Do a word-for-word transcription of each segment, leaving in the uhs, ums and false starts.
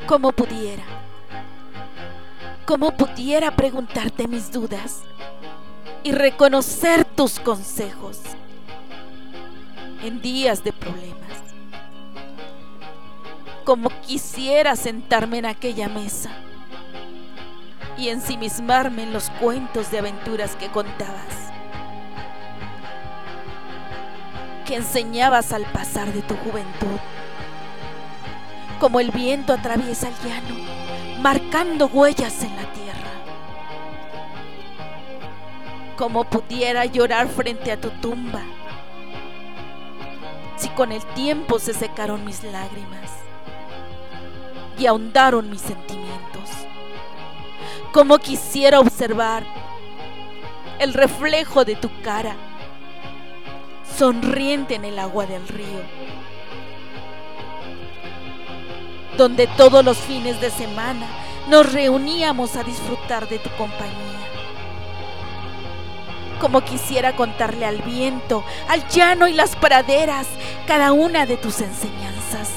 ¿Cómo pudiera? ¿Cómo pudiera preguntarte mis dudas y reconocer tus consejos en días de problemas? ¿Cómo quisiera sentarme en aquella mesa y ensimismarme en los cuentos de aventuras que contabas, que enseñabas al pasar de tu juventud, como el viento atraviesa el llano, marcando huellas en la tierra? ¿Cómo pudiera llorar frente a tu tumba si con el tiempo se secaron mis lágrimas y ahondaron mis sentimientos? ¿Cómo quisiera observar el reflejo de tu cara sonriente en el agua del río, donde todos los fines de semana nos reuníamos a disfrutar de tu compañía? Como quisiera contarle al viento, al llano y las praderas cada una de tus enseñanzas,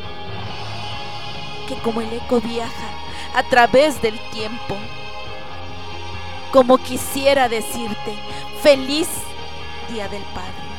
que como el eco viaja a través del tiempo. Como quisiera decirte feliz Día del Padre.